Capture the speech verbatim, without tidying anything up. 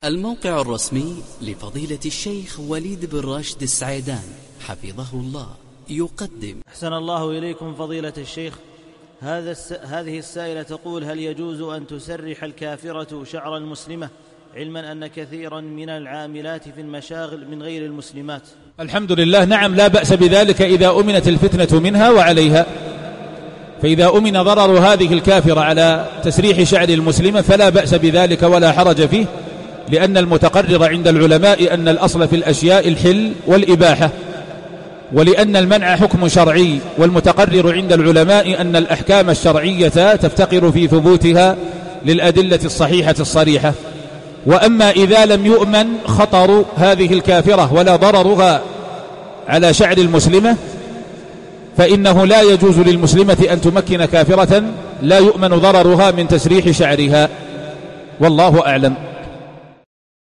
الموقع الرسمي لفضيلة الشيخ وليد بن راشد السعيدان حفظه الله يقدم. أحسن الله إليكم فضيلة الشيخ. هذا الس... هذه السائلة تقول: هل يجوز أن تسرح الكافرة شعر المسلمة، علما أن كثيرا من العاملات في المشاغل من غير المسلمات؟ الحمد لله، نعم، لا بأس بذلك إذا أمنت الفتنة منها وعليها. فإذا أمن ضرر هذه الكافرة على تسريح شعر المسلمة فلا بأس بذلك ولا حرج فيه، لأن المتقرر عند العلماء أن الأصل في الأشياء الحل والإباحة، ولأن المنع حكم شرعي، والمتقرر عند العلماء أن الأحكام الشرعية تفتقر في ثبوتها للأدلة الصحيحة الصريحة. وأما إذا لم يؤمن خطر هذه الكافرة ولا ضررها على شعر المسلمة فإنه لا يجوز للمسلمة أن تمكن كافرة لا يؤمن ضررها من تسريح شعرها، والله أعلم.